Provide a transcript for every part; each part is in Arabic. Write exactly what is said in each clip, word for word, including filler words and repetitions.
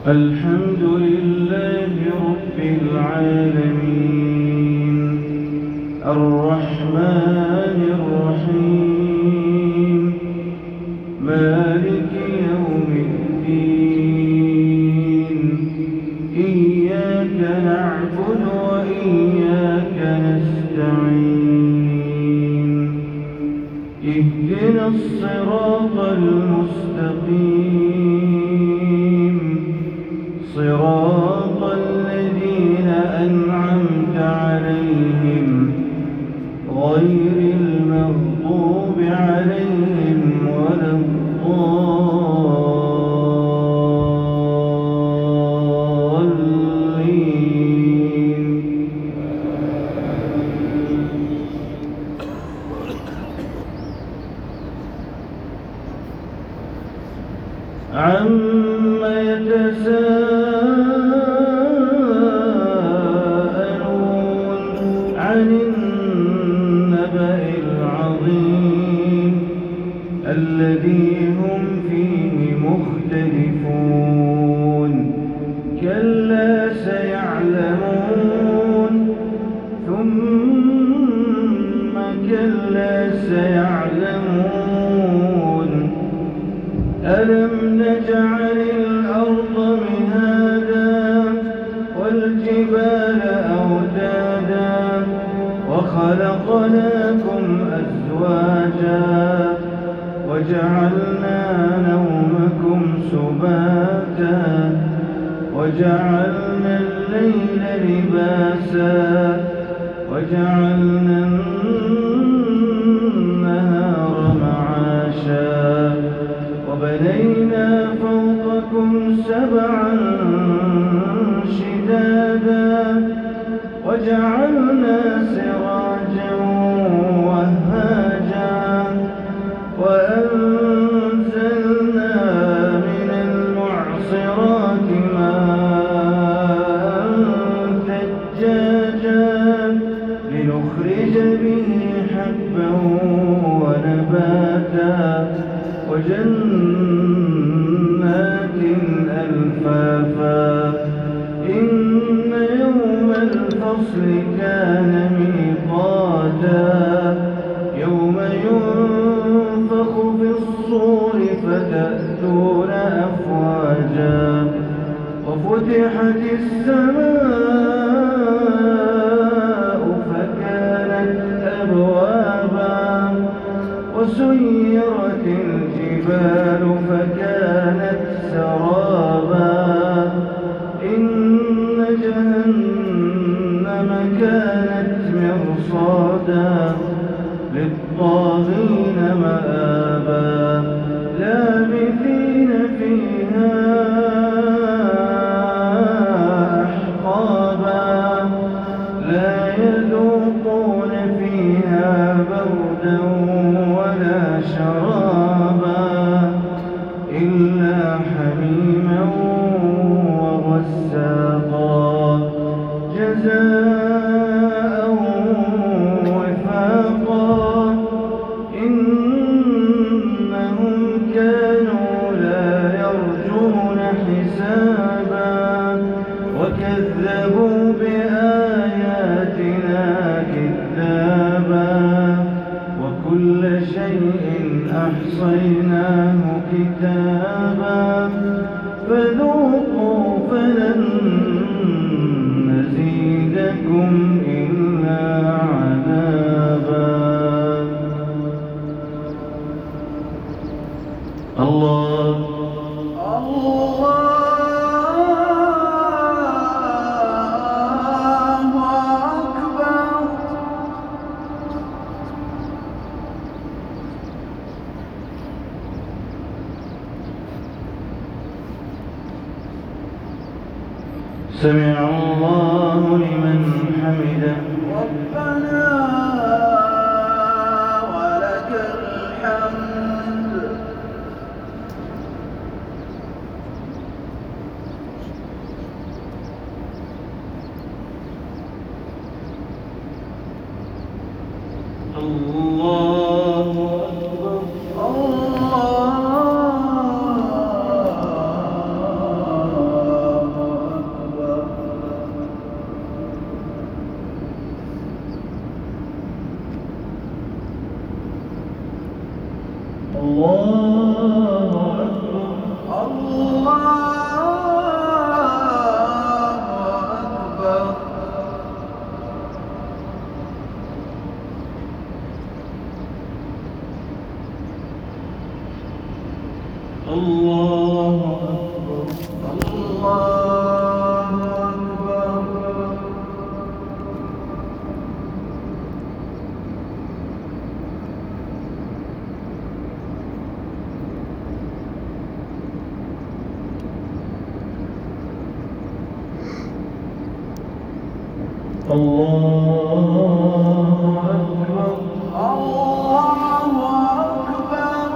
الحمد لله رب العالمين الرحمن الرحيم مالك يوم الدين إياك نعبد وإياك نستعين اهدنا الصراط المستقيم صراط الذين أنعمت عليهم غير المغضوب عليهم ولا الضالين. عما يتساءلون عن النبأ العظيم الذي هم فيه مختلفون كلا سيعلمون ثم كلا سيعلمون ألم نجعل الأرض مهادا والجبال أوتادا وخلقناكم أزواجا وجعلنا نومكم سباتا وجعلنا الليل لباسا وجعلنا النهار معاشا وبنينا فوقكم سبعا شدادا وجعلنا سراجا وهاجا وأنزلنا من المعصرات ماء ثجاجا لنخرج به حبا ونباتا وجنات ألفافا إن يوم الفصل كان ميقاتا يوم ينفخ في الصور فتأتون أفواجا وفتحت السماء فكانت أبوابا وسيرت الجبال فكانت سرابا إن جهنم كانت مرصادا للطاغين مآبا لابثين فيها أحقابا لا يذوقون فيها بردا ولا شرابا إلا حميما وغساقا جزاء وفاقا إنهم كانوا لا يرجون حسابا وكذبوا بآياتنا كذابا وكل شيء أحصيناه كتابا فذوقوا فلن نزيدكم إلا عذابا. الله سمع الله لمن حمده ربنا ولك الحمد. الله أكبر الله الله أكبر. الله أكبر.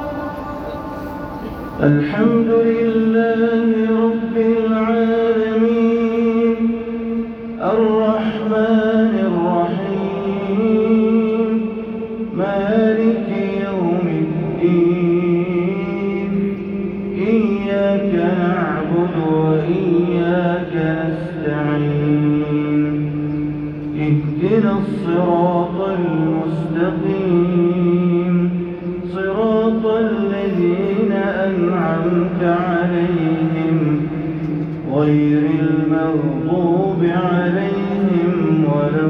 الحمد لله رب العالمين الرحمن الرحيم مالك يوم الدين إياك نعبد وإياك نستعين اهدنا الصراط المستقيم صراط الذين أنعمت عليهم غير المغضوب عليهم ولا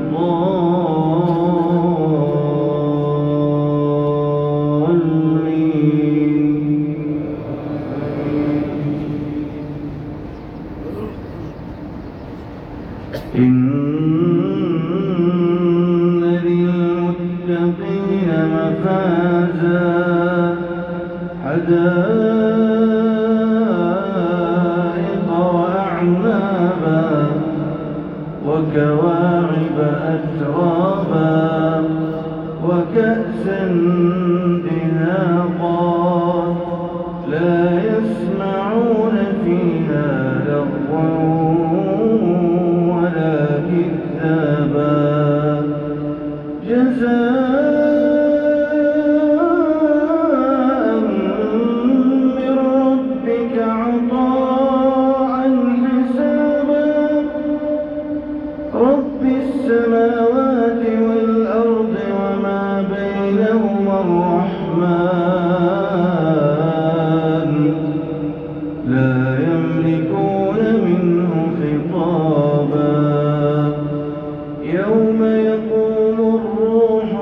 الضالين. إن للمتقين مفازا حدائق وأعنابا وكواعب أترابا وكأسا دهاقا لا يسمعون فيها لغوا ولا كذابا جزاء من ربك عطاء حسابا رب السماوات والأرض وما بينهما الرحمن لا يملكون منه خطابا يوم يقوم الروح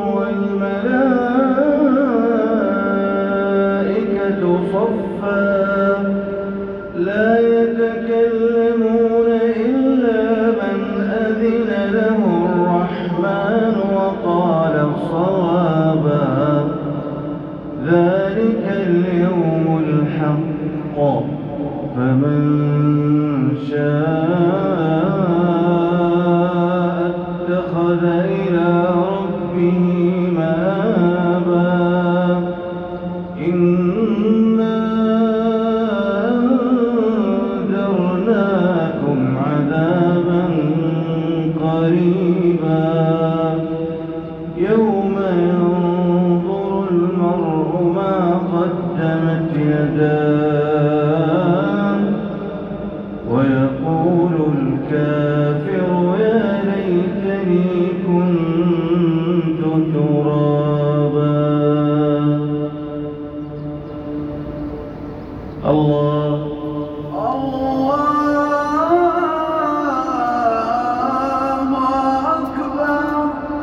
والملائكة صفا لا يتكلمون إلا من أذن له الرحمن وقال صوابا ذلك اليوم الحق فمن شاء اتخذ إلى ربه مآبا إنا أنذرناكم عذابا قريبا يوم ينظر المرء ما قدمت يداه ويقول الكافر يا ليتني كنت ترابا. الله الله أكبر.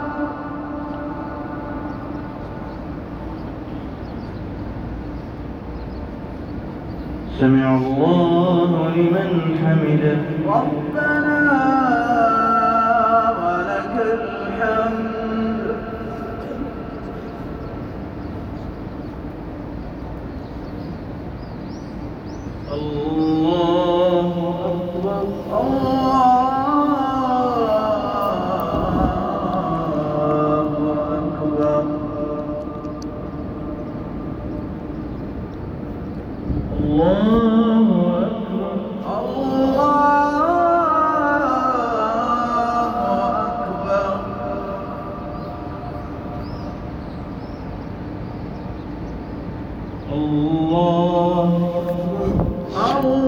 سمع الله لمن حمده. ربنا ولك الحمد. الله أكبر. الله أكبر. الله أكبر. الله أكبر. الله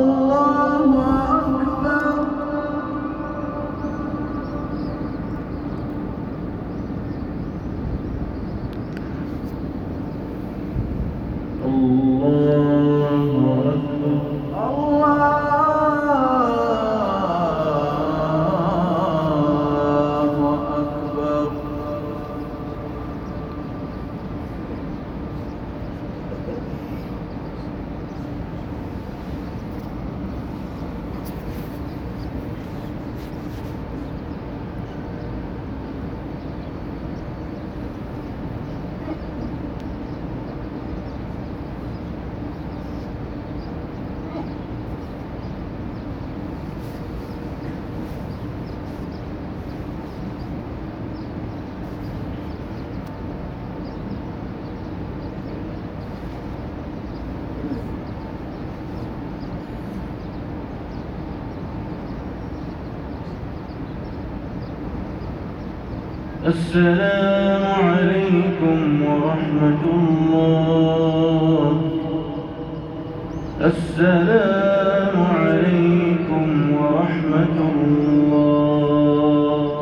السلام عليكم ورحمة الله. السلام عليكم ورحمة الله.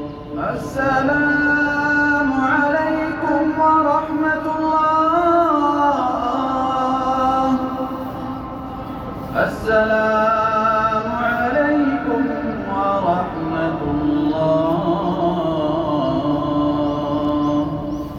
السلام عليكم ورحمة الله. السلام